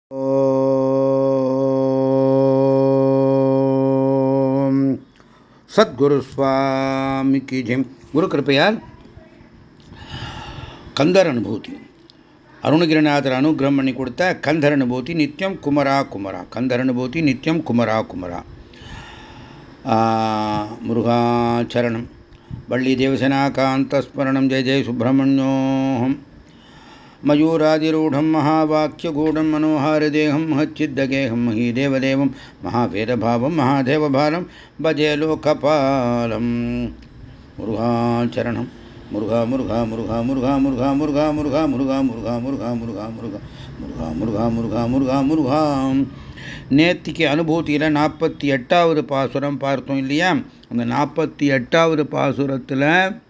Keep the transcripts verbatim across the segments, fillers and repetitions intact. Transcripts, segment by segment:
ओम सद्गुरु स्वामी की जय। गुरु कृपयाल कंदर अनुभूति अरुणगिरिनाथर अनुग्रह பண்ணி கொடுத்த கந்தர் அனுபூதி நித்தியம் குமரா குமரா கந்தர் அனுபூதி நித்தியம் குமரா குமரா முருகாச்சரணம் வள்ளி தேவசேனாகாந்தஸ்மரணம் ஜெய ஜெய சுப்பிரமணியோஹம் मयूरादिरूढ़ं महावाक्यगूढ़ं मनोहारदेहं महच्चिद्दगेहं महीदेवदेवं महावेदभावं महादेवभालं भजे लोकपालं मुरुघाचरणं मुरुघा मुरुघा मुरुघा मुरुघा मुरुघा मुरुघा मुरुघा मुरुघा मुरुघा मुरुघा मुरुघा मुरुघा मुरुघा मुरुघा मुरुघा मुरुघा நேத்திக்கு அனுபூதியில் நாற்பத்தி எட்டாவது பாசுரம் பார்த்தோம் இல்லையா? அந்த நாற்பத்தி எட்டாவது பாசுரத்தில்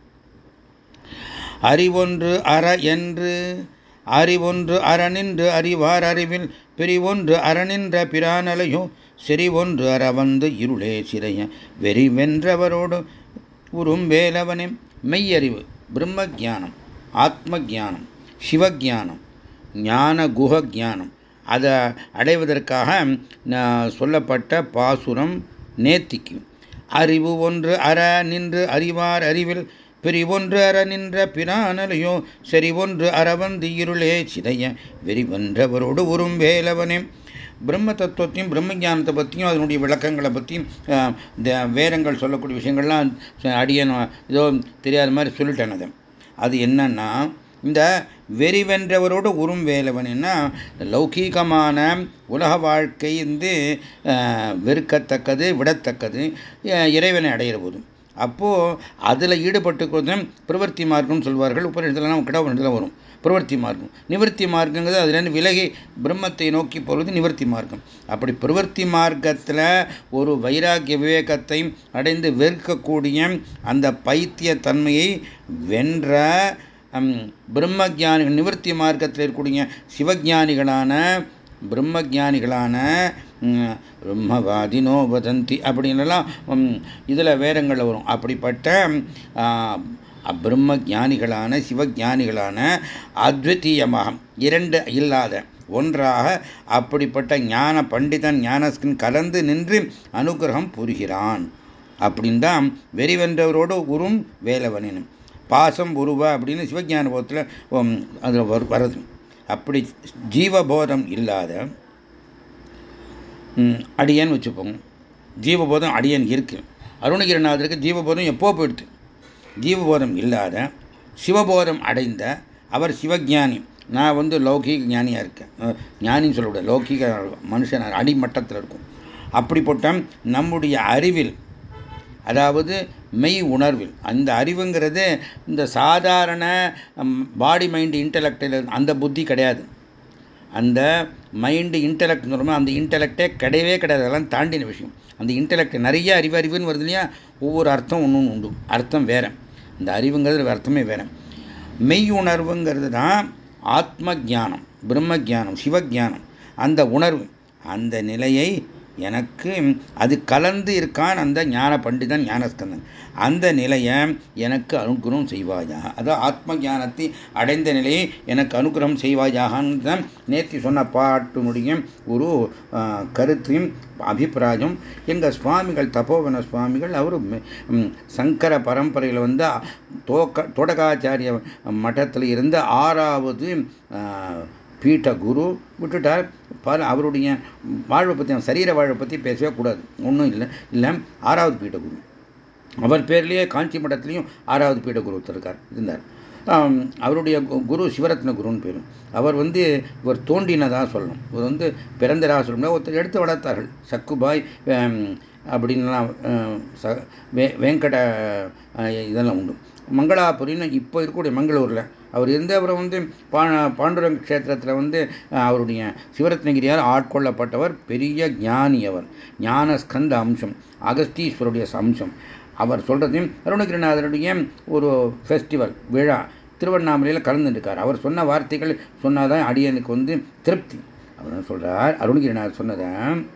அறிவொன்று அற என்று அறிவொன்று அறநின்று அறிவார் அறிவில் பிரிவொன்று அறநின்ற பிரானலையோ செறிவொன்று அற வந்து இருளே சிறைய வெறி வென்றவரோடு உறும் வேலவனே. மெய்யறிவு பிரம்ம ஜானம், ஆத்ம ஜானம், சிவஜானம், ஞான குஹ ஜானம் அதை அடைவதற்காக சொல்லப்பட்ட பாசுரம் நேத்திக்கு. அறிவு ஒன்று அற நின்று அறிவார் அறிவில் பிரிவொன்று அற நின்ற பிரானலையோ செறிவொன்று அறவந்து இருளே சிதைய வெறிவன்றவரோடு உறும் வேலவனே. பிரம்ம தத்துவத்தையும் பிரம்ம ஞானத்தை பற்றியும் அதனுடைய விளக்கங்களை பற்றியும் வேதங்கள் சொல்லக்கூடிய விஷயங்கள்லாம் அடியன் ஏதோ தெரியாத மாதிரி சொல்லிட்டேன். அது அது என்னன்னா, இந்த வெறி வென்றவரோடு உறும் வேலவனா லௌகீகமான உலக வாழ்க்கை வந்து வெறுக்கத்தக்கது, விடத்தக்கது, இறைவனை அடையிற போதும். அப்போது அதில் ஈடுபட்டு பிரவர்த்தி மார்க்கம்னு சொல்வார்கள். உபநிஷத்துலாம் கிடவுல வரும் பிரவர்த்தி மார்க்கம். நிவர்த்தி மார்க்கங்கிறது அதுலேருந்து விலகி பிரம்மத்தை நோக்கி போகிறது நிவர்த்தி மார்க்கம். அப்படி பிரவர்த்தி மார்க்கத்தில் ஒரு வைராக்கிய விவேகத்தை அடைந்து வெறுக்கக்கூடிய அந்த பைத்திய தன்மையை வென்ற பிரம்ம ஜானிகள், நிவர்த்தி மார்க்கத்தில் இருக்கக்கூடிய சிவஜானிகளான பிரம்ம ஜானிகளான பிரம்மவாதினோ வதந்தி அப்படின்லாம் இதில் வேதங்களில் வரும். அப்படிப்பட்ட பிரம்ம ஜானிகளான சிவஜானிகளான அத்விதீயமாக இரண்டு இல்லாத ஒன்றாக அப்படிப்பட்ட ஞான பண்டிதன் ஞானஸ்கன் கலந்து நின்று அனுகிரகம் புரிகிறான். அப்படின்னு தான் வெறிவென்றவரோடு உறும் வேலவனின் பாசம் உருவ அப்படின்னு சிவஜான போதத்தில் அதில் வருது. அப்படி ஜீவபோதம் இல்லாத அடியன் வச்சுப்போங்க. ஜீவபோதம் அடியன் இருக்கு. அருணகிரிநாதருக்கு ஜீவபோதம் எப்போ போயிடுது. ஜீவபோதம் இல்லாத சிவபோதம் அடைந்த அவர் சிவஜானி. நான் வந்து லௌகீக ஞானியாக இருக்கேன். ஞானின்னு சொல்லக்கூடாது, லௌகீக மனுஷன் அடிமட்டத்தில் இருக்கும். அப்படிப்பட்ட நம்முடைய அறிவில், அதாவது மெய் உணர்வில், அந்த அறிவுங்கிறது இந்த சாதாரண பாடி மைண்டு இன்டலெக்டில் அந்த புத்தி கிடையாது. அந்த மைண்டு இன்டலெக்ட் சொல்லுமா, அந்த இன்டலெக்டே கிடையவே கிடையாது. அதெல்லாம் தாண்டின விஷயம். அந்த இன்டலெக்ட் நிறைய அறிவு அறிவுன்னு வருது இல்லையா? ஒவ்வொரு அர்த்தம் ஒன்று ஒன்று உண்டு. அர்த்தம் வேற, இந்த அறிவுங்கிறது அர்த்தமே வேற. மெய் உணர்வுங்கிறது தான் ஆத்ம ஜானம், பிரம்ம ஜானம், சிவஜானம். அந்த உணர்வு, அந்த நிலையை எனக்கு அது கலந்து இருக்கான் அந்த ஞான பண்டிதன் ஞானஸ்கந்தன். அந்த நிலையை எனக்கு அனுகிரகம் செய்வாயா, அதான் ஆத்ம ஞானத்தை அடைந்த நிலையை எனக்கு அனுகிரகம் செய்வாயாகன்னு நேற்று சொன்ன பாட்டினுடைய ஒரு கருத்தையும் அபிப்பிராயம். எங்கள் சுவாமிகள் தபோவன சுவாமிகள் அவர் சங்கர பரம்பரையில் வந்து தோக்க தோடகாச்சாரிய மட்டத்தில் இருந்த ஆறாவது பீட்ட குரு விட்டுட்டார். பல அவருடைய வாழ்வை பற்றி, சரீர வாழ்வை பற்றி பேசவே கூடாது, ஒன்றும் இல்லை இல்லை ஆறாவது பீட்ட குரு. அவர் பேர்லேயே காஞ்சி மட்டத்திலையும் ஆறாவது பீட்ட குரு இருக்கார் இருந்தார். அவருடைய குரு சிவரத்ன குருன்னு பேரும். அவர் வந்து இவர் தோண்டினதாக சொல்லணும். இவர் வந்து பிறந்ததாக சொல்லணும். ஒருத்தர் எடுத்து வளர்த்தார்கள். சக்குபாய் அப்படின்லாம் வே வேங்கட இதெல்லாம் உண்டு. மங்களாபுரின்னு இப்போ இருக்கக்கூடிய மங்களூரில் அவர் இருந்து அப்புறம் வந்து பா பாண்டுரங்க க்ஷேத்திரத்தில் வந்து அவருடைய சிவரத்னகிரியால் ஆட்கொள்ளப்பட்டவர். பெரிய ஞானி அவர். ஞான ஸ்கந்த அம்சம், அகஸ்தீஸ்வருடைய அம்சம். அவர் சொல்கிறதையும் அருணகிரிநாதருடைய ஒரு ஃபெஸ்டிவல் விழா திருவண்ணாமலையில் கலந்துருக்கார். அவர் சொன்ன வார்த்தைகள் சொன்னாதான் அடியனுக்கு வந்து திருப்தி. அவர் சொல்கிறார், அருணகிரிநாதர் சொன்னதை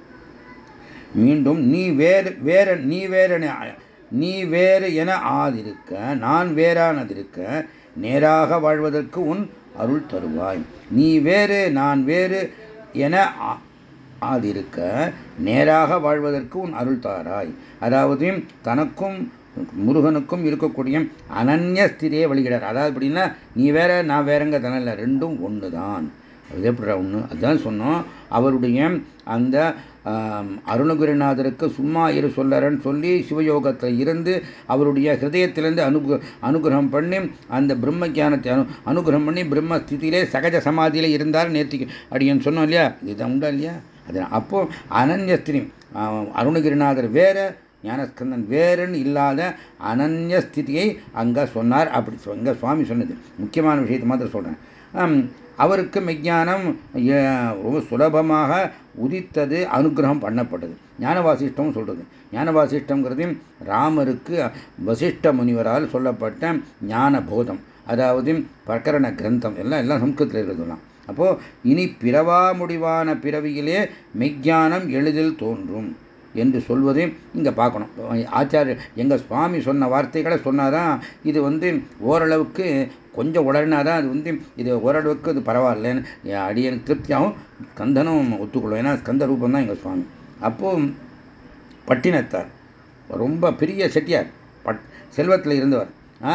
மீண்டும், நீ வேறு வேற நீ வேற நீ வேறு என ஆதிருக்க நான் வேறானதிருக்க நேராக வாழ்வதற்கு உன் அருள் தருவாய். நீ வேறு நான் வேறு என ஆதிருக்க நேராக வாழ்வதற்கு உன் அருள் தாராய். அதாவது தனக்கும் முருகனுக்கும் இருக்கக்கூடிய அனன்ய ஸ்திதியை வழிகிறார். அதாவது அப்படின்னா நீ வேற நான் வேறங்க தானே இல்லை, ரெண்டும் ஒன்று தான். அது எப்படி ஒன்று? அதுதான் சொன்னோம். அவருடைய அந்த அருணகிரிநாதருக்கு சும்மா இரு சொல்லறன்னு சொல்லி சிவயோகத்தில் இருந்து அவருடைய ஹிருதயத்திலிருந்து அனுகு அனுகிரகம் பண்ணி அந்த பிரம்ம ஜானத்தை அனு அனுகிரகம் பண்ணி பிரம்ம ஸ்திதியிலே சகஜ சமாதியிலே இருந்தார் நேர்த்திக்கு அடியன்னு சொன்னோம் இல்லையா? இதுதான் உண்டா இல்லையா? அது அப்போ அனன்யஸ்திரி அருணகிரிநாதர் வேற ஞானஸ்கந்தன் வேறுன்னு இல்லாத அனன்ய ஸ்திதியை அங்கே சொன்னார். அப்படி இங்கே சுவாமி சொன்னது முக்கியமான விஷயத்தை மாத்திரம் சொல்கிறேன். அவருக்கு மெஞ்ஞானம் ரொம்ப சுலபமாக உதித்தது, அனுகிரகம் பண்ணப்பட்டது. ஞான வாசிஷ்டம் சொல்றது. ஞான வாசிஷ்டம்ங்கிறது ராமருக்கு வசிஷ்ட முனிவரால் சொல்லப்பட்ட ஞான போதம், அதாவது பிரகரண கிரந்தம் எல்லாம் எல்லாம் சம்ஸ்கிருதத்தில் இருக்கிறதுலாம். அப்போ இனி பிறவா முடிவான பிறவியிலே மெஞ்ஞானம் எளிதில் தோன்றும் என்று சொல்வதை இங்கே பார்க்கணும். ஆச்சாரிய எங்கள் சுவாமி சொன்ன வார்த்தைகளை சொன்னாதான் இது வந்து ஓரளவுக்கு கொஞ்சம் உடனாதான் அது வந்து இது ஓரளவுக்கு இது பரவாயில்லன்னு அடியனுக்கு திருப்தியாகவும் ஸ்கந்தனும் ஒத்துக்கொள்ளும். ஏன்னா ஸ்கந்த ரூபம் தான் எங்கள் சுவாமி. அப்போ பட்டினத்தார் ரொம்ப பெரிய செட்டியார், பட் செல்வத்தில் இருந்தவர்.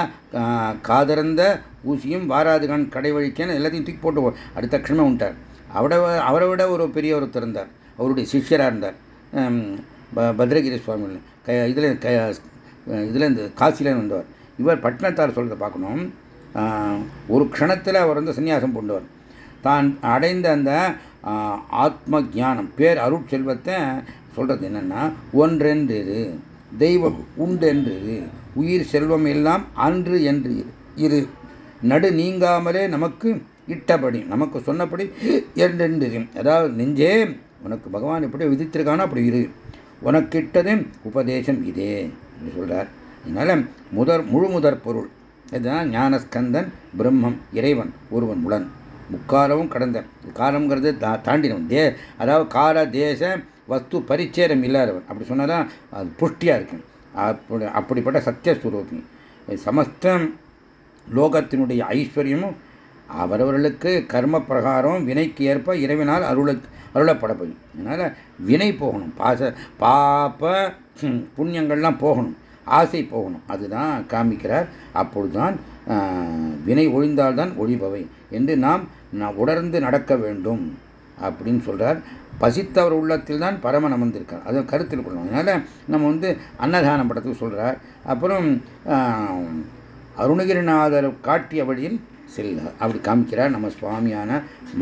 காதறந்த ஊசியும் வாராதுகான் கடை வழிக்கேன்னு எல்லாத்தையும் தூக்கி போட்டு அடுத்த க்ஷணமே உண்டார். அவட அவரை விட ஒரு பெரிய ஒருத்தர் இருந்தார், அவருடைய சிஷ்யராக இருந்தார், பத்ரகிரி சுவாமி. க இதில் க இதில் இருந்து காசிலேருந்து வந்தவர். இவர் பட்டினத்தார் சொல்கிறத பார்க்கணும். ஒரு க்ஷணத்தில் அவர் வந்து சன்னியாசம் கொண்டவர். தான் அடைந்த அந்த ஆத்ம ஜானம் பேர் அருட்செல்வத்தை சொல்கிறது என்னென்னா, ஒன்றென்று தெய்வம் உண்டென்று உயிர் செல்வம் எல்லாம் அன்று என்று இரு நடு நீங்காமலே நமக்கு இட்டபடி நமக்கு சொன்னபடி என்றென்று. அதாவது நெஞ்சே உனக்கு பகவான் எப்படி விதித்திருக்கானோ அப்படி இரு, உனக்கிட்டது உபதேசம் இதே என்று சொல்றார். அதனால முதற் முழு முதற் பொருள் இதுதான் ஞானஸ்கந்தன். பிரம்மம் இறைவன் ஒருவன் உடன் முக்காலமும் கடந்த காலம்ங்கிறது தாண்டினவன். தே அதாவது கால தேச வஸ்து பரிச்சேரம் இல்லாதவன். அப்படி சொன்னாதான் அது புஷ்டியா இருக்கு. அப்படி அப்படிப்பட்ட சத்தியஸ்வரூபி. சமஸ்த லோகத்தினுடைய ஐஸ்வர்யமும் அவரவர்களுக்கு கர்ம பிரகாரம் வினைக்கு ஏற்ப இறைவனால் அருள அருளப்படப்படும். அதனால வினை போகணும், பாச பாப்ப புண்ணியங்கள்லாம் போகணும், ஆசை போகணும். அதுதான் காமிக்கிறார். அப்பொழுதுதான் வினை ஒழிந்தால்தான் ஒழிபவை என்று நாம் உணர்ந்து நடக்க வேண்டும் அப்படின்னு சொல்றார். பசித்தவர் உள்ளத்தில் தான் பரமன் அமர்ந்திருக்கார், அதை கருத்தில் கொள்ளணும். அதனால நம்ம வந்து அன்னதானம் படத்துக்கு சொல்றார். அப்புறம் அருணகிரிநாதர் காட்டிய வழியில் செல்ல அப்படி காமிக்கிறார் நம்ம சுவாமியான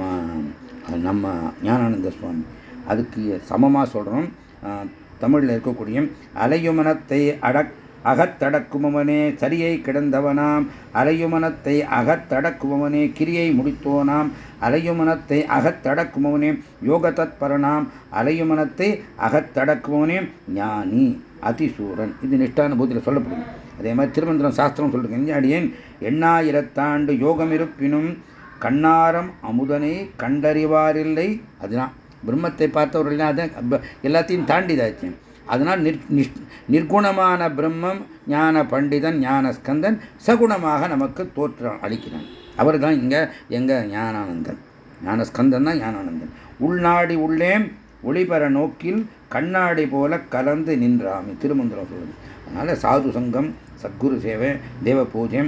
நம்ம ஞானானந்த சுவாமி. அதுக்கு சமமாக சொல்கிறோம். தமிழில் இருக்கக்கூடிய அலையுமனத்தை அடக் அகத்தடக்குமவனே சரியை கிடந்தவனாம், அலையுமனத்தை அகத்தடக்குமவனே கிரியை முடித்தோனாம், அலையுமனத்தை அகத்தடக்குமவனே யோக தத்பரனாம், அலையுமனத்தை அகத்தடக்குமவனே ஞானி அதிசூரன். இது நிஷ்டானுபூதியில் சொல்லப்படுது. அதே மாதிரி திருமந்திரம் சாஸ்திரம் சொல்லிருக்கேன். அடியேன் எண்ணாயிரத்தாண்டு யோகம் இருப்பினும் கண்ணாரம் அமுதனை கண்டறிவாரில்லை. அதுதான் பிரம்மத்தை பார்த்தவர்கள் அதான் எல்லாத்தையும் தாண்டிதாச்சு. அதனால் நிர் நிர்குணமான பிரம்மம் ஞான பண்டிதன் ஞான ஸ்கந்தன் சகுணமாக நமக்கு தோற்றம் அளிக்கிறான். அவர் தான் இங்கே எங்க ஞானானந்தன். ஞானஸ்கந்தன் தான் ஞானானந்தன். உள்நாடி உள்ளே ஒளிபெற நோக்கில் கண்ணாடி போல கலந்து நின்றாமி திருமந்திரம் சொல்லுது. அதனால சாது சங்கம், சத்குரு சேவை, தேவ பூஜை,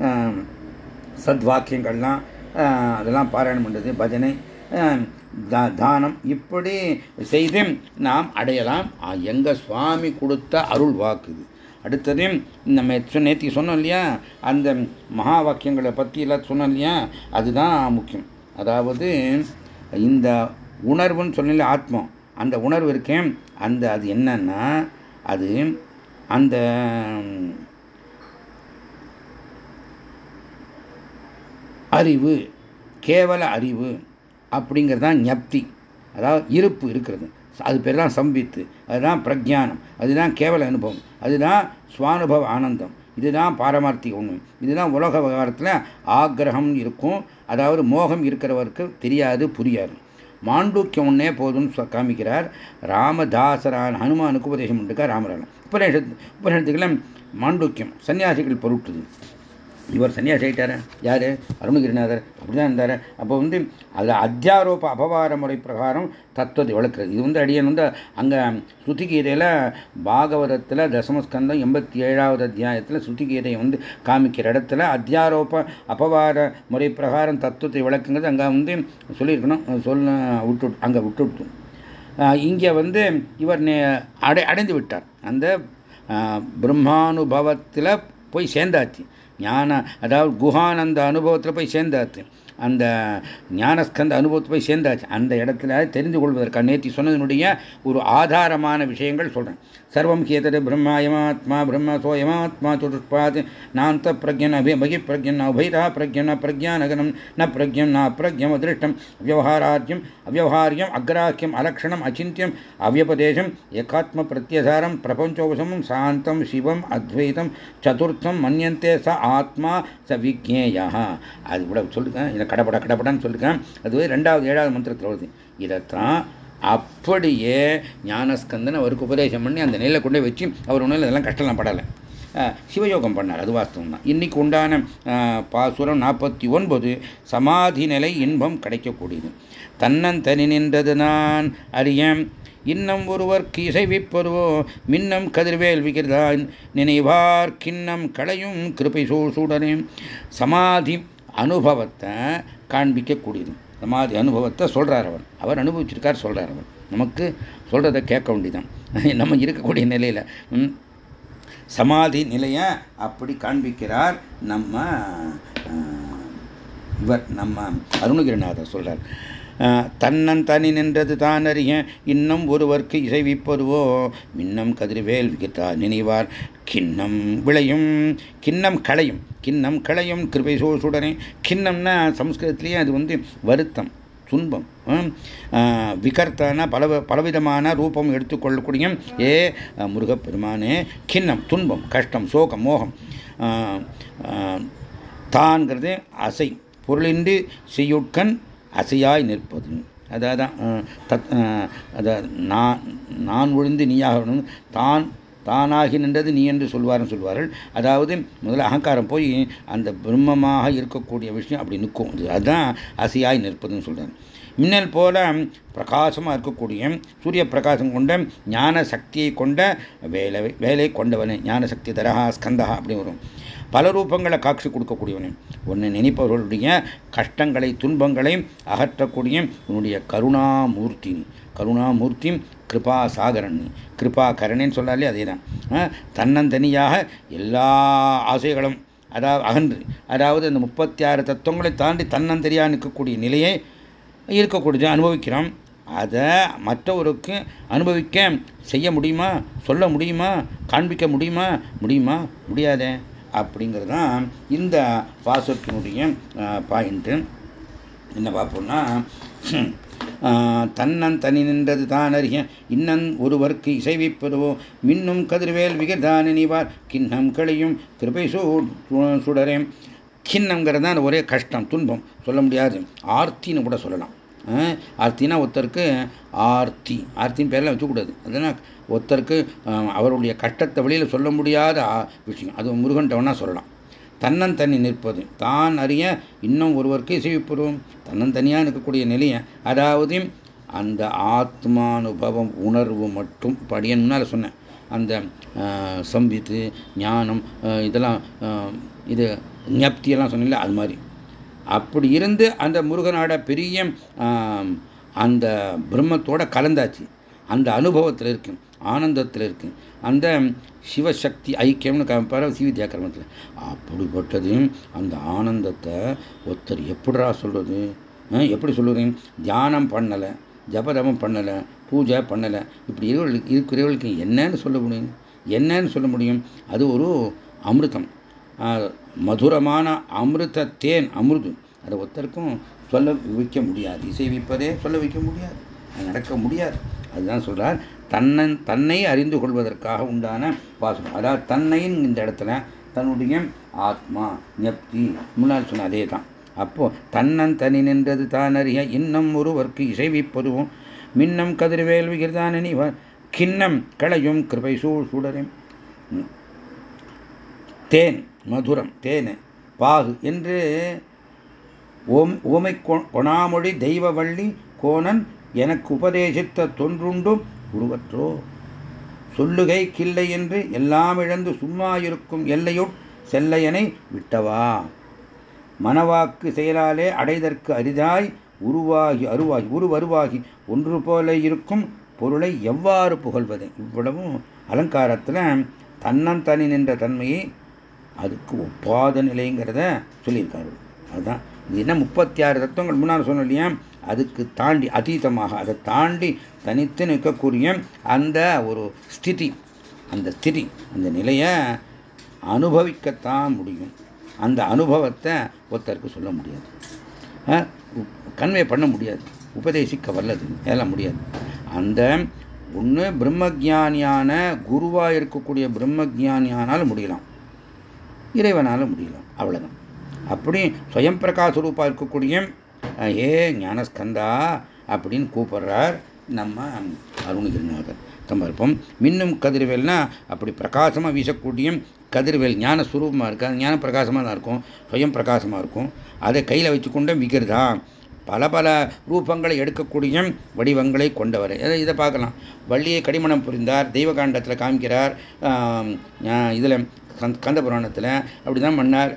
சத்வாக்கியங்கள்லாம் அதெல்லாம் பாராயணம் பண்ணுறது, பஜனை, தானம் இப்படி செய்து நாம் அடையலாம். எங்கள் சுவாமி கொடுத்த அருள் வாக்கு. அடுத்தது நம்ம நேற்று சொன்னோம் இல்லையா, அந்த மகா வாக்கியங்களை பற்றி எல்லாம் சொன்னோம் இல்லையா, அதுதான் முக்கியம். அதாவது இந்த உணர்வுன்னு சொன்ன ஆத்மம், அந்த உணர்வு இருக்கேன், அந்த அது என்னன்னா அது அந்த அறிவு, கேவல அறிவு அப்படிங்கிறதான் ஞப்தி. அதாவது இருப்பு இருக்கிறது, அது பேர் தான் சம்பித்து, அதுதான் பிரஜானம், அதுதான் கேவல அனுபவம், அதுதான் சுவானுபவ ஆனந்தம், இதுதான் பாரமார்த்திக உண்மை. இதுதான் உலக விவகாரத்தில் ஆக்கிரகம் இருக்கும், அதாவது மோகம் இருக்கிறவருக்கு தெரியாது, புரியாது. மாண்டூக்கியம் ஒன்னே போதும்னு காமிக்கிறார். ராமதாசரான ஹனுமானுக்கு உபதேசம் பண்ணிருக்கார் ராமரான. உபநிஷத்து உபநிஷத்துக்களை மாண்டூக்கியம் சன்னியாசிகள் பொருட்டுது. இவர் சன்னியாசி ஆயிட்டாரு. யாரு? அருணகிரிநாதர் அப்படிதான் இருந்தார். அப்போ வந்து அது அத்தியாரோப அபவார முறை பிரகாரம் தத்துவத்தை வளர்க்குறது. இது வந்து அடியன் வந்து அங்கே ஸ்ருதிகீதையில் பாகவதத்தில் தசமஸ்கந்தம் எண்பத்தி ஏழாவது அத்தியாயத்தில் ஸ்ருதிகீதையை வந்து காமிக்கிற இடத்துல அத்தியாரோப அபவார முறை பிரகாரம் தத்துவத்தை விளக்குங்கிறது அங்கே வந்து சொல்லியிருக்கணும். சொல்ல விட்டு அங்கே விட்டுவிட்டோம். இங்கே வந்து இவர் அடை அடைந்து விட்டார். அந்த பிரம்மானுபவத்தில் போய் சேர்ந்தாச்சு. ஞான அதாவது குஹானந்த அனுபவத்தில் போய் சேர்ந்தாச்சு. அந்த ஞானஸ்கந்த அனுபவத்தை போய் சேர்ந்தாச்சு. அந்த இடத்துல தெரிந்து கொள்வதற்காக நேற்று சொன்னதனுடைய ஒரு ஆதாரமான விஷயங்கள் சொல்கிறேன். சர்வம் கேதது பிரம்மாயமாத்மா பிரம்ம சோயமாத்மா சதுஷ்பாத் நாந்த பிரஜன் அபி பகி பிரஜன் அபைரா பிரஜன் பிரஜானகனம் ந பிரஜம் ந அப்பிரஜம் அதிருஷ்டம் அவ்வகாராஜ்யம் அவ்வகாரியம் அக்ராக்கியம் அலக்ஷணம் அச்சிந்தியம் அவ்யபதேசம் ஏகாத்ம பிரத்யசாரம் பிரபஞ்சோபசமம் சாந்தம் சிவம் அத்வைதம் சதுர்த்தம் மன்யந்தே ச ஆத்மா ச விஜ்ஞேயா. அது கூட சொல்லிருக்கேன். இதை கடப்பட கடப்படான்னு சொல்லிருக்கேன். அது ரெண்டாவது ஏழாவது மந்திரத்தில் வருது. இதைத்தான் அப்படியே ஞானஸ்கந்தன் அவருக்கு உபதேசம் பண்ணி அந்த நிலையில் கொண்டு வச்சு அவர் ஒன்றும் இதெல்லாம் கஷ்டம்லாம் படலை. சிவயோகம் பண்ணார். அது வாஸ்தவம் தான். இன்னைக்கு உண்டான பாசுரம் நாற்பத்தி ஒன்பது சமாதி நிலை இன்பம் கிடைக்கக்கூடியது. தன்னந்தனி நின்றது நான் அறியம் இன்னம் ஒருவர்க்கு இசைவிப்பருவோ மின்னம் கதிர்வேல் விகிர்தான் நினைவார் கிண்ணம் களையும் கிருபை சூடனே. சமாதி அனுபவத்தை காண்பிக்கக்கூடியது. சமாதி அனுபவத்தை சொல்றார் அவர். அவர் அனுபவிச்சிருக்கார் சொல்றார் அவர். நமக்கு சொல்றதை கேட்க வேண்டியதான். நம்ம இருக்கக்கூடிய நிலையில சமாதி நிலைய அப்படி காண்பிக்கிறார் நம்ம இவர் நம்ம அருணகிரிநாதர் சொல்றார். தன்னன் தனி நின்றது தான் அறிய இன்னும் ஒருவர்க்கு இசைவிப்பதுவோ மின்னம் கதிர்வேல் விகிதா நினைவார் கிண்ணம் விளையும் கிண்ணம் களையும் கிண்ணம் களையும் கிருபை சூடனே. கிண்ணம்னா சம்ஸ்கிருதத்திலேயே அது வந்து வருத்தம், துன்பம். விகர்த்தான பல பலவிதமான ரூபம் எடுத்துக்கொள்ளக்கூடிய ஏ முருகப்பெருமானே கிண்ணம் துன்பம் கஷ்டம் சோகம் மோகம். தான்கிறது அசை பொருளின்றி செய்யுட்கண் அசையாய் நிற்பது. அதான் தத் அதாவது நான் நான் ஒழிந்து நீயாக தான் தானாகி நின்றது நீ என்று சொல்வார்னு சொல்வார்கள். அதாவது முதல்ல அகங்காரம் போய் அந்த பிரம்மமாக இருக்கக்கூடிய விஷயம் அப்படி நிற்கும். அதுதான் அசையாய் நிற்பதுன்னு சொல்றாங்க. மின்னல் போல பிரகாசமாக இருக்கக்கூடிய சூரிய பிரகாசம் கொண்ட ஞான சக்தியை கொண்ட வேலை வேலை கொண்டவனே ஞான சக்தி தரஹா ஸ்கந்தா அப்படி வரும். பல ரூபங்களை காட்சி கொடுக்கக்கூடியவனே. ஒன்று நினைப்பவர்களுடைய கஷ்டங்களை துன்பங்களை அகற்றக்கூடிய உன்னுடைய கருணாமூர்த்தி. கருணாமூர்த்தி கிருபா சாகரன் கிருபா கரணேன்னு சொன்னாலே அதே தான். தன்னந்தனியாக எல்லா ஆசைகளும் அதாவது அகன்று அதாவது அந்த முப்பத்தி ஆறு தத்துவங்களை தாண்டி தன்னந்தனியாக நிற்கக்கூடிய நிலையை இருக்கக்கூடிய அனுபவிக்கிறோம். அதை மற்றவருக்கு அனுபவிக்க செய்ய முடியுமா? சொல்ல முடியுமா? காண்பிக்க முடியுமா? முடியுமா? முடியாதே. அப்படிங்கிறது தான் இந்த பாசத்தினுடைய பாயிண்ட்டு. என்ன பார்ப்போம்னா தன்னன் தனி நின்றது தான் அறிய இன்னன் ஒருவர்க்கு இசைவிப்பதுவோ மின்னும் கதிர்வேல் விகர்தான் நினைவார் கிண்ணம் களையும் கிருபை சுடரே. கிண்ணங்கிறது தான் ஒரே கஷ்டம் துன்பம் சொல்ல முடியாது. ஆர்த்தின்னு கூட சொல்லலாம். ஆர்த்தினா ஒருத்தருக்கு ஆர்த்தி ஆர்த்தின்னு பேரெல்லாம் வச்சுக்கூடாது. அதனால் ஒருத்தருக்கு அவருடைய கஷ்டத்தை வெளியில் சொல்ல முடியாத விஷயம் அது முருகன்டவனா சொல்லலாம். தன்னன் தனி நிற்பது தான் அறிய இன்னும் ஒருவருக்கு இசைவிப்பதும் தன்னந்தனியாக இருக்கக்கூடிய நிலையை அதாவது அந்த ஆத்மானுபவம் உணர்வு மட்டும் படியன் முன்னால் சொன்னேன். அந்த சம்பித்து ஞானம் இதெல்லாம் இது ஞப்தியெல்லாம் சொன்னீங்களா அது மாதிரி அப்படி இருந்து அந்த முருகனோட பெரிய அந்த பிரம்மத்தோட கலந்தாச்சு. அந்த அனுபவத்தில் இருக்கு ஆனந்தத்தில் இருக்கு. அந்த சிவசக்தி ஐக்கியம்னு காமிப்பார் சிவித்யாக்கிரமத்தில். அப்படிப்பட்டதையும் அந்த ஆனந்தத்தை ஒருத்தர் எப்படிரா சொல்றது? எப்படி சொல்லுறீங்க? தியானம் பண்ணலை ஜபதபம் பண்ணலை பூஜை பண்ணலை இப்படி இருக்கிறவர்களுக்கு என்னன்னு சொல்ல முடியும்? என்னன்னு சொல்ல முடியும்? அது ஒரு அமிர்தம் மதுரமான அமிர்த தேன் அமிர்து. அதை ஒருத்தருக்கும் சொல்ல வைக்க முடியாது. இசை வைப்பதே சொல்ல வைக்க முடியாது. அது நடக்க முடியாது. அதுதான் சொல்றார் தன்னன் தன்னை அறிந்து கொள்வதற்காக உண்டான பாசனம். அதாவது தன்னையின் இந்த இடத்துல தன்னுடைய ஆத்மா ஞப்தி முன்னால் சொன்ன அதே தான். அப்போ தன்னன் தனி நின்றது தான் அறிய இன்னும் ஒருவர்க்கு இசைவிப்பதுவும் மின்னம் கதிர்வேல் விகிர்தான் நினைவார் கிண்ணம் களையும் கிருபை சூடரே. தேன் மதுரம் தேன் பாகு என்று ஓம் ஓமை கொணாமொழி தெய்வவள்ளி கோணன் எனக்கு உபதேசித்த தொன்றுண்டும் உருவற்றோ சொல்லுகை கில்லை என்று எல்லாம் இழந்து சும்மா இருக்கும் எல்லையுட் செல்லையனை விட்டவா மனவாக்கு செயலாலே அடைதற்கு அரிதாய் உருவாகி அருவாகி உருவருவாகி ஒன்று போல இருக்கும் பொருளை எவ்வாறு புகழ்வது? இவ்வளவும் அலங்காரத்தில் தன்னந்தனி நின்ற தன்மையை அதுக்கு ஒப்பாத நிலைங்கிறத சொல்லியிருக்காரு. அதுதான் இது என்ன முப்பத்தி ஆறு தத்துவங்கள் முன்னால் சொன்னோம் இல்லையா, அதுக்கு தாண்டி அதீதமாக அதை தாண்டி தனித்து நிற்கக்கூடிய அந்த ஒரு ஸ்திதி, அந்த ஸ்திதி அந்த நிலையை அனுபவிக்கத்தான் முடியும். அந்த அனுபவத்தை ஒருத்தருக்கு சொல்ல முடியாது, கன்வே பண்ண முடியாது, உபதேசிக்க வல்லது எல்லாம் முடியாது. அந்த ஒன்று பிரம்மஜானியான குருவாக இருக்கக்கூடிய பிரம்மஜானியானால் முடியலாம், இறைவனால முடியலாம், அவ்வளவுதான். அப்படி ஸ்வயம் பிரகாச ரூபா இருக்கக்கூடிய ஏ ஞானஸ்கந்தா அப்படின்னு கூப்பிடுறார் நம்ம அருணகிரிநாதர். சம்பர்ப்பம் மின்னும் கதிர்வேல்னா அப்படி பிரகாசமா வீசக்கூடிய கதிர்வேல் ஞான சுரூபமாக இருக்கு. அது ஞான பிரகாசமாக தான் இருக்கும், ஸ்வயம் பிரகாசமாக இருக்கும். அதை கையில் வச்சுக்கொண்டு விகிருதா பல பல ரூபங்களை எடுக்கக்கூடிய வடிவங்களை கொண்டவர். இதை பார்க்கலாம். வள்ளியை கடிமணம் புரிந்தார், தெய்வகாண்டத்தில் காமிக்கிறார். இதில் கந்த புராணத்தில் அப்படிதான் பண்ணார்.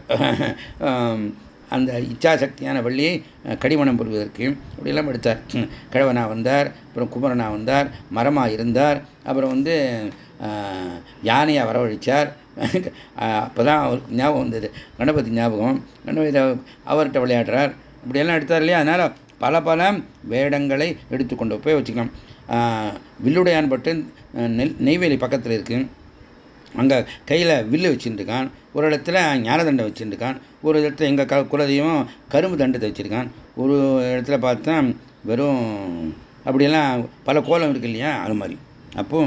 அந்த இச்சாசக்தியான வள்ளியை கடிமணம் புரிவதற்கு அப்படியெல்லாம் எடுத்தார். கிழவனா வந்தார், அப்புறம் குமரனா வந்தார், மரமாக இருந்தார், அப்புறம் வந்து யானையை வரவழைச்சார். அப்போதான் அவருக்கு ஞாபகம் வந்தது, கணபதி ஞாபகம். கணபதி அவர்கிட்ட விளையாடுறார், இப்படியெல்லாம் எடுத்தார் இல்லையா. அதனால் பல பல வேடங்களை எடுத்துக்கொண்டு போய் வச்சுக்கலாம். வில்லுடையான் பட்டு நெல் நெய்வேலி பக்கத்தில் இருக்கு, அங்கே கையில் வில்லு வச்சுருக்கான், ஒரு இடத்துல ஞான தண்டை வச்சுருக்கான், ஒரு இடத்துல எங்கள் க குலதெய்வம் கரும்பு தண்டத்தை வச்சுருக்கான், ஒரு இடத்துல பார்த்தா வெறும் அப்படியெல்லாம் பல கோலம் இருக்கு இல்லையா, அது மாதிரி. அப்போ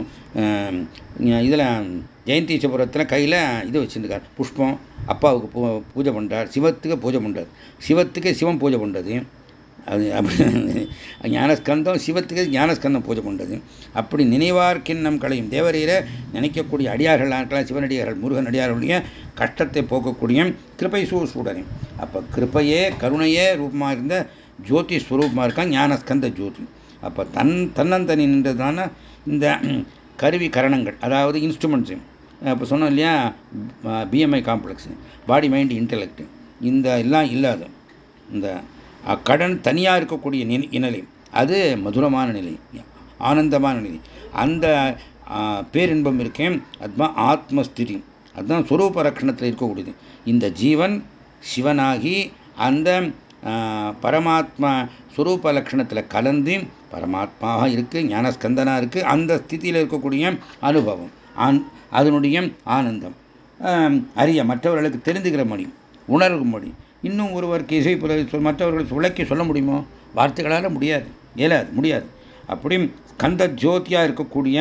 இதில் ஜெயந்தீஸ்வரத்தில் கையில் இது வச்சுருக்கார், புஷ்பம். அப்பாவுக்கு பூ பூஜை பண்ணுறார், சிவத்துக்கு பூஜை பண்ணுறார், சிவத்துக்கு சிவம் பூஜை பண்ணுறது. அது அப்படி ஞானஸ்கந்தம் சிவத்துக்கு ஞானஸ்கந்தம் பூஜை பண்ணுறது. அப்படி நினைவார்க்கின் நம் களையும் தேவரையில நினைக்கக்கூடிய அடியார்கள் இருக்கலாம், சிவனடியார்கள் முருகன் அடியார்களுடைய கஷ்டத்தை போக்கக்கூடிய கிருபை சூடனே. அப்போ கிருப்பையே கருணையே ரூபமாக இருந்த ஜோதி ஸ்வரூபமாக இருக்கான் ஞானஸ்கந்த ஜோதி. அப்போ தன் தன்னந்தனி நின்றதான இந்த கருவி கரணங்கள், அதாவது இன்ஸ்ட்ருமெண்ட்ஸு. இப்போ சொன்னோம் இல்லையா, BMI complex, body mind intellect, இந்த எல்லாம் இல்லாத இந்த கடன் தனியாக இருக்கக்கூடிய நிலை, அது மதுரமான நிலை, ஆனந்தமான நிலை. அந்த பேரின்பம் இருக்கேன், அதுதான் ஆத்மஸ்திதி, அதுதான் ஸ்வரூப ரட்சணத்தில் இருக்கக்கூடியது. இந்த ஜீவன் சிவனாகி அந்த பரமாத்மா ஸ்வரூப லட்சணத்தில் கலந்து பரமாத்மாவாக இருக்கு, ஞானஸ்கந்தனா இருக்கு. அந்த ஸ்திதியில் இருக்கக்கூடிய அனுபவம், அதனுடைய ஆனந்தம் அறிய மற்றவர்களுக்கு தெரிந்துக்கிற மொழி, உணர்வு மொழி. இன்னும் ஒருவருக்கு இசை மற்றவர்கள் விளக்கி சொல்ல முடியுமோ? வார்த்தைகளால் முடியாது, இயலாது, முடியாது. அப்படி ஸ்கந்த ஜோதியாக இருக்கக்கூடிய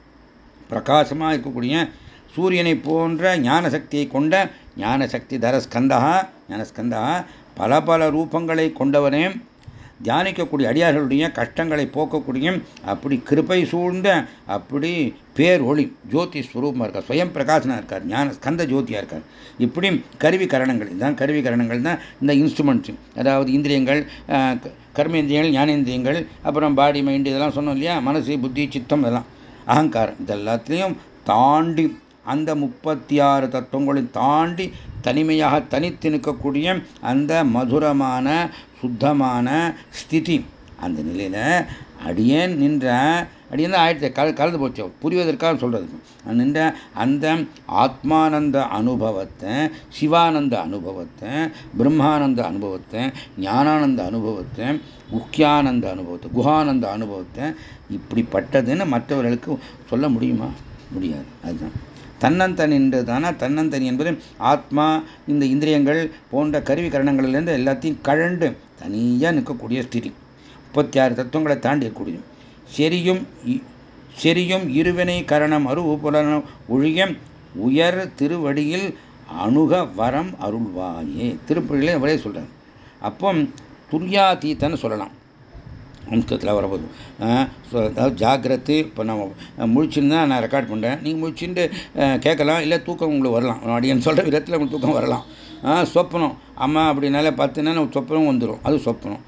பிரகாசமாக இருக்கக்கூடிய சூரியனை போன்ற ஞான சக்தியை கொண்ட ஞான சக்தி தர ஸ்கந்தா ஞானஸ்கந்தா பல பல ரூபங்களை கொண்டவனே, தியானிக்கக்கூடிய அடியார்களுடைய கஷ்டங்களை போக்கக்கூடிய அப்படி கிருபை சூழ்ந்த அப்படி பேர் ஒளி ஜோதி ஸ்வரூபமாக இருக்கார், ஸ்வயம் பிரகாசனாக இருக்கார், ஞான ஸ்கந்த ஜோதியாக இருக்கார். இப்படி கருவி கரணங்கள், இதுதான் கருவி கரணங்கள் தான் இந்த இன்ஸ்ட்ருமெண்ட்ஸ். அதாவது இந்திரியங்கள், கர்மேந்திரியங்கள், ஞானேந்திரியங்கள், அப்புறம் பாடி மைண்டு, இதெல்லாம் சொன்னோம் இல்லையா, மனசு புத்தி சித்தம், இதெல்லாம் அகங்காரம், இதெல்லாத்தையும் தாண்டி அந்த முப்பத்தி ஆறு தத்துவங்களையும் தாண்டி தனிமையாக தனித்து நிற்கக்கூடிய அந்த மதுரமான சுத்தமான ஸ்திதி, அந்த நிலையில அடியேன் நின்ற அடியேன் தான் ஆயிடுச்சு, கல கலந்து போச்சு புரிவதற்காக சொல்றதுக்கு. நின்ற அந்த ஆத்மானந்த அனுபவத்தை, சிவானந்த அனுபவத்தை, பிரம்மானந்த அனுபவத்தை, ஞானானந்த அனுபவத்தை, குக்கியானந்த அனுபவத்தை, குஹானந்த அனுபவத்தை இப்படிப்பட்டதுன்னு மற்றவர்களுக்கு சொல்ல முடியுமா? முடியாது. அதுதான் தன்னந்தனி என்றதானா. தன்னந்தனி என்பது ஆத்மா இந்த இந்திரியங்கள் போன்ற கருவி கரணங்களிலிருந்து எல்லாத்தையும் கழண்டு தனியாக நிற்கக்கூடிய ஸ்திதி, முப்பத்தி ஆறு தத்துவங்களை தாண்டி இருக்கக்கூடிய செரியும் செரியும் இருவினை கரணம் அரு புலன ஒழிய உயர் திருவடியில் அணுக வரம் அருள்வாயே. திருப்பதியில அவரே சொல்றார். அப்போ துரியாதீத்தன்னு சொல்லலாம் சம்ஸ்கிருதத்தில் வரப்போது. அதாவது ஜாகிரத்து. இப்போ நம்ம முழிச்சுன்னு தான் நான் ரெக்கார்ட் பண்ணுறேன், நீங்கள் முழிச்சுட்டு கேட்கலாம், இல்லை தூக்கம் உங்களுக்கு வரலாம், அப்படின்னு சொல்கிற விதத்தில் உங்களுக்கு தூக்கம் வரலாம். சொப்பனம் அம்மா அப்படின்னாலே பத்துனா சொப்பனம் வந்துடும், அது சொப்பனம்.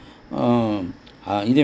இது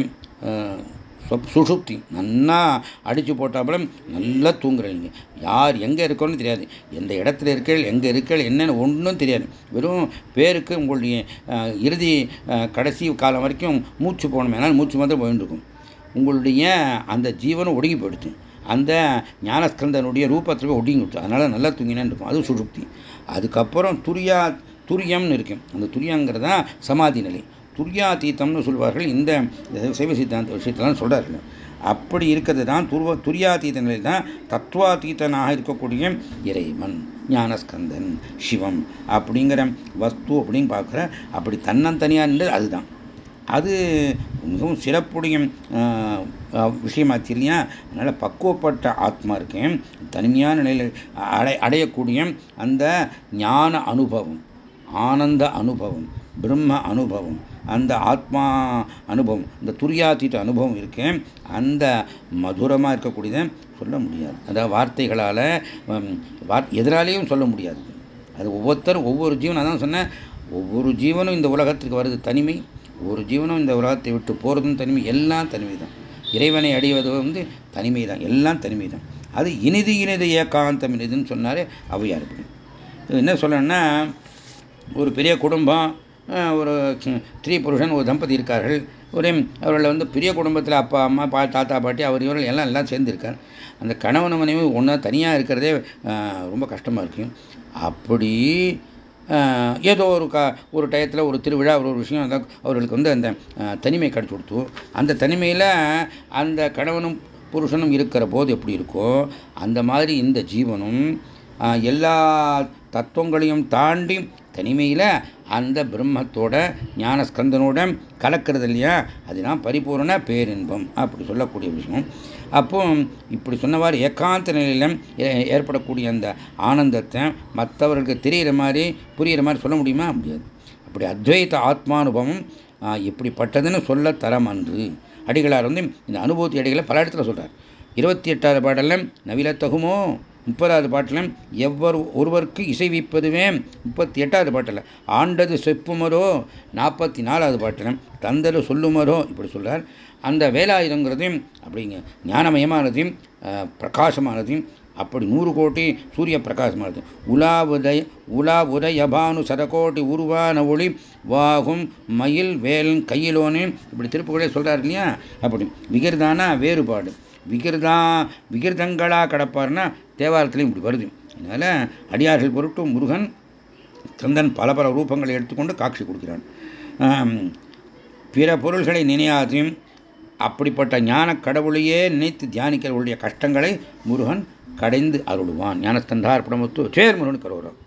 சுஷுப்தி நன்னா அடித்து போட்டாப்புல நல்லா தூங்குறீங்க. யார் எங்கே இருக்கோன்னு தெரியாது, எந்த இடத்துல இருக்கீள் எங்கே இருக்கீள் என்னன்னு ஒன்றும் தெரியாது. வெறும் பேருக்கு உங்களுடைய இறுதி கடைசி காலம் வரைக்கும் மூச்சு போகணும், ஏன்னா மூச்சு மாத்திரம் போயிட்டு இருக்கும். உங்களுடைய அந்த ஜீவனம் ஒடுங்கி போயிடுச்சு, அந்த ஞானஸ்கந்தனுடைய ரூபத்தில் ஒடுங்கி விட்டு, அதனால நல்லா தூங்கினேன்னு இருக்கும், அது சுஷுப்தி. அதுக்கப்புறம் துரியா துரியம்னு இருக்கு, அந்த துரியங்கிறதா சமாதி நிலை. துரியாதீத்தம்னு சொல்வார்கள், இந்த சைவ சித்தாந்த விஷயத்தெல்லாம் சொல்றார்கள். அப்படி இருக்கிறது தான் துருவ துரியாதீத நிலை தான் தத்துவாதீதனாக இருக்கக்கூடிய இறைவன் ஞானஸ்கந்தன் சிவம் அப்படிங்கிற வஸ்து அப்படின்னு பார்க்குற. அப்படி தன்னந்தனியாக இருந்தது அதுதான். அது மிகவும் சிறப்புடைய விஷயமாச்சு இல்லையா. அதனால் பக்குவப்பட்ட ஆத்மா இருக்கேன், தனிமையான நிலையில் அடை அடையக்கூடிய அந்த ஞான அனுபவம், ஆனந்த அனுபவம், பிரம்ம அனுபவம், அந்த ஆத்மா அனுபவம், இந்த துரியாதீத அனுபவம் இருக்கேன், அந்த மதுரமாக இருக்கக்கூடியதை சொல்ல முடியாது. அதாவது வார்த்தைகளால் எதிராலேயும் சொல்ல முடியாது. அது ஒவ்வொருத்தரும் ஒவ்வொரு ஜீவன், அதான் சொன்னேன், ஒவ்வொரு ஜீவனும் இந்த உலகத்துக்கு வருது தனிமை, ஒவ்வொரு ஜீவனும் இந்த உலகத்தை விட்டு போகிறதும் தனிமை, எல்லாம் தனிமை தான். இறைவனை அடைவது வந்து தனிமை தான், எல்லாம் தனிமை தான். அது இனிது இனிது ஏகாந்தம் இனிதுன்னு சொன்னாரே ஔவையார். என்ன சொல்லணும்னா, ஒரு பெரிய குடும்பம், ஒரு ஸ்திரீ புருஷன் ஒரு தம்பதி இருக்கார்கள். ஒரே அவர்களை வந்து பெரிய குடும்பத்தில் அப்பா அம்மா பா தாத்தா பாட்டி அவர் இவர்கள் எல்லாம் எல்லாம் சேர்ந்துருக்கார். அந்த கணவன் மனைவி ஒன்றா தனியாக இருக்கிறதே ரொம்ப கஷ்டமாக இருக்கு. அப்படி ஏதோ ஒரு கா ஒரு டயத்தில் ஒரு திருவிழா ஒரு ஒரு விஷயம் அந்த அவர்களுக்கு வந்து அந்த தனிமை கிடைச்சி கொடுத்து, அந்த தனிமையில் அந்த கணவனும் புருஷனும் இருக்கிற போது எப்படி இருக்கோ அந்த மாதிரி இந்த ஜீவனும் எல்லா தத்துவங்களையும் தாண்டி தனிமையில் அந்த பிரம்மத்தோட ஞானஸ்கந்தனோட கலக்கிறது இல்லையா, அதுதான் பரிபூர்ண பேரின்பம் அப்படி சொல்லக்கூடிய விஷயம். அப்போ இப்படி சொன்னவாறு ஏகாந்த நிலையில் ஏற்படக்கூடிய அந்த ஆனந்தத்தை மற்றவர்களுக்கு தெரிகிற மாதிரி புரிகிற மாதிரி சொல்ல முடியுமா? முடியாது. அப்படி அத்வைத ஆத்மானுபவம் இப்படிப்பட்டதுன்னு சொல்ல தரம் அன்று. அடிகளார் வந்து இந்த அனுபூதி அடிகளை பல இடத்துல சொல்றார். இருபத்தி எட்டாவது பாடலில் நவில தகுமோ, முப்பதாவது பாட்டில் எவ்வொரு ஒருவருக்கு இசைவிப்பதுவே, முப்பத்தி எட்டாவது பாட்டில் ஆண்டது செப்புமரோ, நாற்பத்தி நாலாவது பாட்டில் தந்தது சொல்லுமரோ, இப்படி சொல்றார். அந்த வேலாயுதங்கிறதையும் அப்படிங்க ஞானமயமானதையும் பிரகாசமானதையும் அப்படி நூறு கோடி சூரிய பிரகாசமானது உலா உதய உலா உதயபானு சதகோட்டி உருவான ஒளி வாகும் மயில் வேலன் கையிலோனே, இப்படி திருப்புகளே சொல்றாரு இல்லையா. அப்படி விகிர்தானா வேறுபாடு, விகிர்தா விகிர்தங்களா கடப்பார்னா தேவாரத்திலையும் இப்படி வருது. அதனால அடியார்கள் பொருட்டு முருகன் கந்தன் பல பல ரூபங்களை எடுத்துக்கொண்டு காட்சி கொடுக்கிறான். பிற பொருள்களை நினையாதையும் அப்படிப்பட்ட ஞான கடவுளையே நினைத்து தியானிக்கிறவர்களுடைய கஷ்டங்களை முருகன் கடைந்து அருளுவான். ஞானஸ்கந்தார்ப்பணமுத்து சேர் முருகன் கரோரம்.